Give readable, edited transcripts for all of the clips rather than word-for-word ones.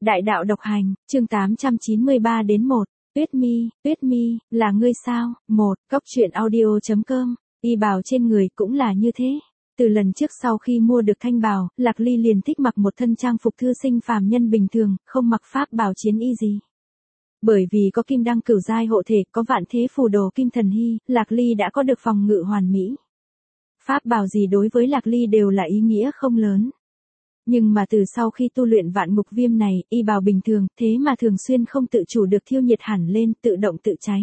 Đại đạo độc hành, chương 893 đến 1. Tuyết Mi, là ngươi sao? 1. Cóc truyện audio.com. Y bào trên người cũng là như thế. Từ lần trước sau khi mua được thanh bào, Lạc Ly liền thích mặc một thân trang phục thư sinh phàm nhân bình thường, không mặc pháp bào chiến y gì. Bởi vì có kim đăng cửu giai hộ thể, có vạn thế phù đồ kim thần hy, Lạc Ly đã có được phòng ngự hoàn mỹ. Pháp bào gì đối với Lạc Ly đều là ý nghĩa không lớn. Nhưng mà từ sau khi tu luyện vạn ngục viêm này, y bào bình thường, thế mà thường xuyên không tự chủ được thiêu nhiệt hẳn lên, tự động tự cháy.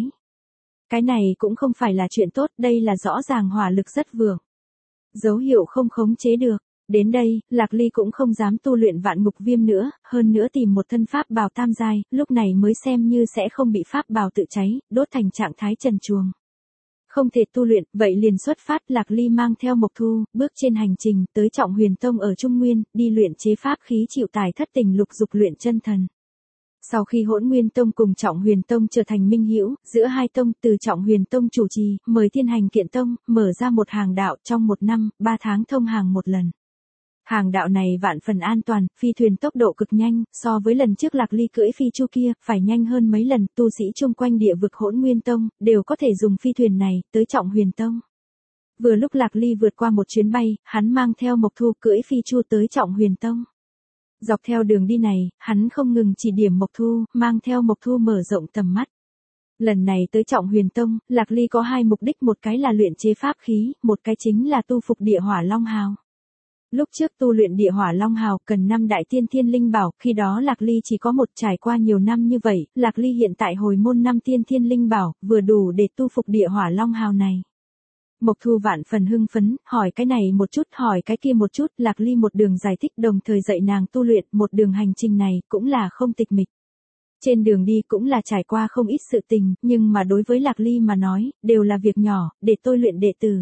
Cái này cũng không phải là chuyện tốt, đây là rõ ràng hỏa lực rất vượng. Dấu hiệu không khống chế được. Đến đây, Lạc Ly cũng không dám tu luyện vạn ngục viêm nữa, hơn nữa tìm một thân pháp bào tam giai, lúc này mới xem như sẽ không bị pháp bào tự cháy, đốt thành trạng thái trần truồng. Không thể tu luyện, vậy liền xuất phát. Lạc Ly mang theo Mộc Thu, bước trên hành trình, tới Trọng Huyền Tông ở Trung Nguyên, đi luyện chế pháp khí chịu tải thất tình lục dục luyện chân thần. Sau khi Hỗn Nguyên Tông cùng Trọng Huyền Tông trở thành minh hữu, giữa hai tông, từ Trọng Huyền Tông chủ trì, mời Thiên Hành Kiện Tông, mở ra một hàng đạo, trong 1 năm, 3 tháng thông hàng một lần. Hàng đạo này vạn phần an toàn, phi thuyền tốc độ cực nhanh, so với lần trước Lạc Ly cưỡi phi chu kia, phải nhanh hơn mấy lần, tu sĩ chung quanh địa vực Hỗn Nguyên Tông, đều có thể dùng phi thuyền này, tới Trọng Huyền Tông. Vừa lúc Lạc Ly vượt qua một chuyến bay, hắn mang theo Mộc Thu cưỡi phi chu tới Trọng Huyền Tông. Dọc theo đường đi này, hắn không ngừng chỉ điểm Mộc Thu, mang theo Mộc Thu mở rộng tầm mắt. Lần này tới Trọng Huyền Tông, Lạc Ly có 2 mục đích, một cái là luyện chế pháp khí, một cái chính là tu phục địa hỏa long hào. Lúc trước tu luyện địa hỏa long hào cần 5 đại tiên thiên linh bảo, khi đó Lạc Ly chỉ có 1, trải qua nhiều năm như vậy, Lạc Ly hiện tại hồi môn 5 tiên thiên linh bảo, vừa đủ để tu phục địa hỏa long hào này. Mộc Thu vạn phần hưng phấn, hỏi cái này một chút, hỏi cái kia một chút, Lạc Ly một đường giải thích đồng thời dạy nàng tu luyện, một đường hành trình này cũng là không tịch mịch. Trên đường đi cũng là trải qua không ít sự tình, nhưng mà đối với Lạc Ly mà nói, đều là việc nhỏ, để tôi luyện đệ tử.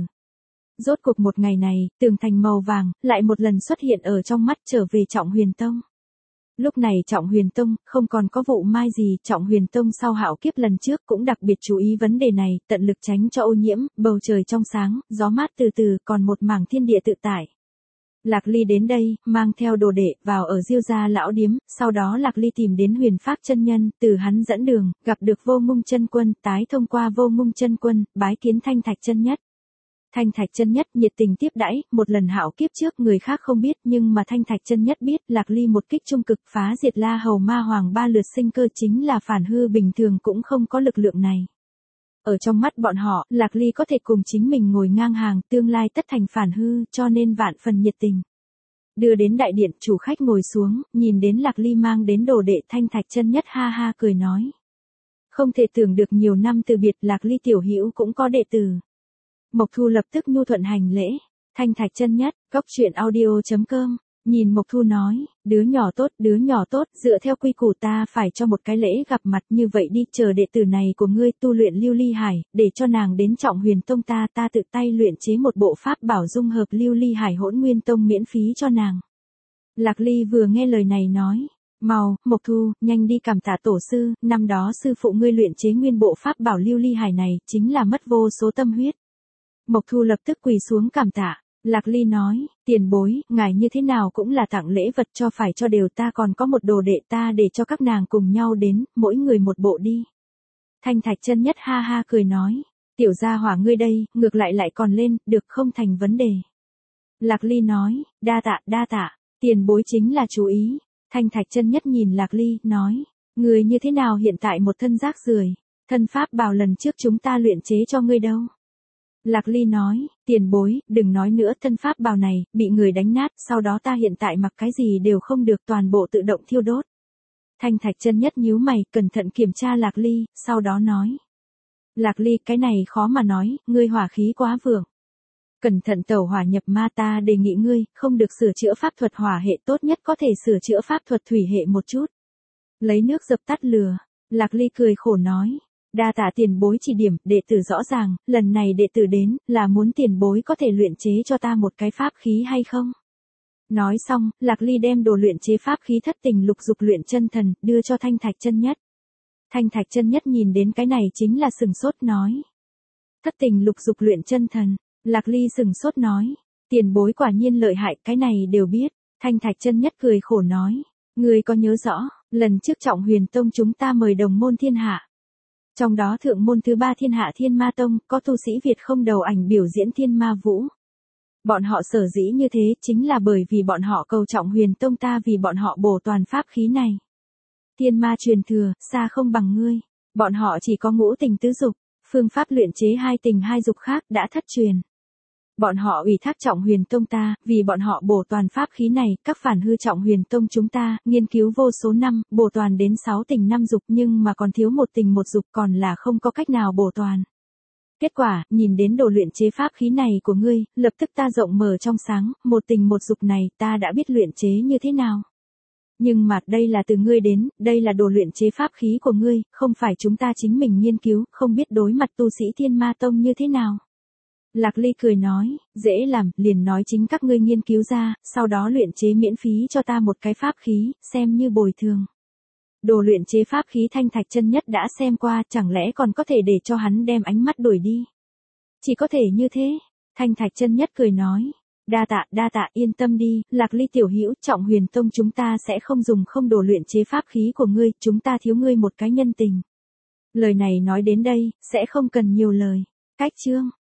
Rốt cuộc một ngày này, tường thành màu vàng, lại một lần xuất hiện ở trong mắt trở về Trọng Huyền Tông. Lúc này Trọng Huyền Tông, không còn có vụ mai gì, Trọng Huyền Tông sau hạo kiếp lần trước cũng đặc biệt chú ý vấn đề này, tận lực tránh cho ô nhiễm, bầu trời trong sáng, gió mát từ từ, còn một mảng thiên địa tự tại. Lạc Ly đến đây, mang theo đồ đệ, vào ở Diêu gia lão điếm, sau đó Lạc Ly tìm đến Huyền Pháp chân nhân, từ hắn dẫn đường, gặp được Vô Ngung chân quân, tái thông qua Vô Ngung chân quân, bái kiến Thanh Thạch chân nhất. Thanh Thạch chân nhất nhiệt tình tiếp đãi, một lần hạo kiếp trước người khác không biết, nhưng mà Thanh Thạch chân nhất biết, Lạc Ly một kích trung cực phá diệt La Hầu Ma Hoàng 3 lượt sinh cơ chính là phản hư bình thường cũng không có lực lượng này. Ở trong mắt bọn họ, Lạc Ly có thể cùng chính mình ngồi ngang hàng, tương lai tất thành phản hư, cho nên vạn phần nhiệt tình. Đưa đến đại điện, chủ khách ngồi xuống, nhìn đến Lạc Ly mang đến đồ đệ, Thanh Thạch chân nhất ha ha cười nói. Không thể tưởng được nhiều năm từ biệt, Lạc Ly tiểu hữu cũng có đệ tử. Mộc Thu lập tức nhu thuận hành lễ. Thanh Thạch chân nhất, cóc truyện audio.com. Nhìn Mộc Thu nói, đứa nhỏ tốt, dựa theo quy củ ta phải cho một cái lễ gặp mặt, như vậy đi, chờ đệ tử này của ngươi tu luyện Lưu Ly Hải, để cho nàng đến Trọng Huyền Tông ta tự tay luyện chế một bộ pháp bảo dung hợp Lưu Ly Hải Hỗn Nguyên Tông miễn phí cho nàng. Lạc Ly vừa nghe lời này nói, mau, Mộc Thu, nhanh đi cảm tạ tổ sư, năm đó sư phụ ngươi luyện chế nguyên bộ pháp bảo Lưu Ly Hải này, chính là mất vô số tâm huyết. Mộc Thu lập tức quỳ xuống cảm tạ. Lạc Ly nói, tiền bối, ngài như thế nào cũng là tặng lễ vật cho phải cho đều, ta còn có một đồ đệ, ta để cho các nàng cùng nhau đến, mỗi người một bộ đi. Thanh Thạch chân nhất ha ha cười nói, tiểu gia hỏa ngươi đây, ngược lại còn lên, được không thành vấn đề. Lạc Ly nói, đa tạ, tiền bối chính là chú ý. Thanh Thạch chân nhất nhìn Lạc Ly, nói, người như thế nào hiện tại một thân rác rưởi, thân pháp bảo lần trước chúng ta luyện chế cho ngươi đâu. Lạc Ly nói, tiền bối, đừng nói nữa, thân pháp bào này, bị người đánh nát, sau đó ta hiện tại mặc cái gì đều không được, toàn bộ tự động thiêu đốt. Thanh Thạch chân nhất nhíu mày, cẩn thận kiểm tra Lạc Ly, sau đó nói. Lạc Ly, cái này khó mà nói, ngươi hỏa khí quá vượng. Cẩn thận tẩu hỏa nhập ma, ta đề nghị ngươi, không được sửa chữa pháp thuật hỏa hệ, tốt nhất có thể sửa chữa pháp thuật thủy hệ một chút. Lấy nước dập tắt lửa. Lạc Ly cười khổ nói. Đa tạ tiền bối chỉ điểm, đệ tử rõ ràng, lần này đệ tử đến, là muốn tiền bối có thể luyện chế cho ta một cái pháp khí hay không? Nói xong, Lạc Ly đem đồ luyện chế pháp khí thất tình lục dục luyện chân thần, đưa cho Thanh Thạch chân nhất. Thanh Thạch chân nhất nhìn đến cái này chính là sừng sốt nói. Thất tình lục dục luyện chân thần, Lạc Ly sừng sốt nói. Tiền bối quả nhiên lợi hại, cái này đều biết. Thanh Thạch chân nhất cười khổ nói. Ngươi có nhớ rõ, Lần trước Trọng Huyền Tông chúng ta mời đồng môn thiên hạ. Trong đó thượng môn thứ 3 thiên hạ Thiên Ma Tông, có tu sĩ Việt không đầu ảnh biểu diễn Thiên Ma Vũ. Bọn họ sở dĩ như thế chính là bởi vì bọn họ cầu Trọng Huyền Tông ta vì bọn họ bổ toàn pháp khí này. Thiên ma truyền thừa, xa không bằng ngươi. Bọn họ chỉ có ngũ tình tứ dục, phương pháp luyện chế hai tình hai dục khác đã thất truyền. Bọn họ ủy thác Trọng Huyền Tông ta, vì bọn họ bổ toàn pháp khí này, các phản hư Trọng Huyền Tông chúng ta, nghiên cứu vô số năm, bổ toàn đến 6 tình 5 dục nhưng mà còn thiếu một tình một dục còn là không có cách nào bổ toàn. Kết quả, nhìn đến đồ luyện chế pháp khí này của ngươi, lập tức ta rộng mở trong sáng, một tình một dục này ta đã biết luyện chế như thế nào. Nhưng mà đây là từ ngươi đến, đây là đồ luyện chế pháp khí của ngươi, không phải chúng ta chính mình nghiên cứu, không biết đối mặt tu sĩ Thiên Ma Tông như thế nào. Lạc Ly cười nói, dễ làm, liền nói chính các ngươi nghiên cứu ra, sau đó luyện chế miễn phí cho ta một cái pháp khí, xem như bồi thường. Đồ luyện chế pháp khí Thanh Thạch Chân Nhất đã xem qua, chẳng lẽ còn có thể để cho hắn đem ánh mắt đuổi đi. Chỉ có thể như thế. Thanh Thạch Chân Nhất cười nói, đa tạ, yên tâm đi, Lạc Ly tiểu hữu, Trọng Huyền Tông chúng ta sẽ không dùng không đồ luyện chế pháp khí của ngươi, chúng ta thiếu ngươi một cái nhân tình. Lời này nói đến đây, sẽ không cần nhiều lời. Cách chương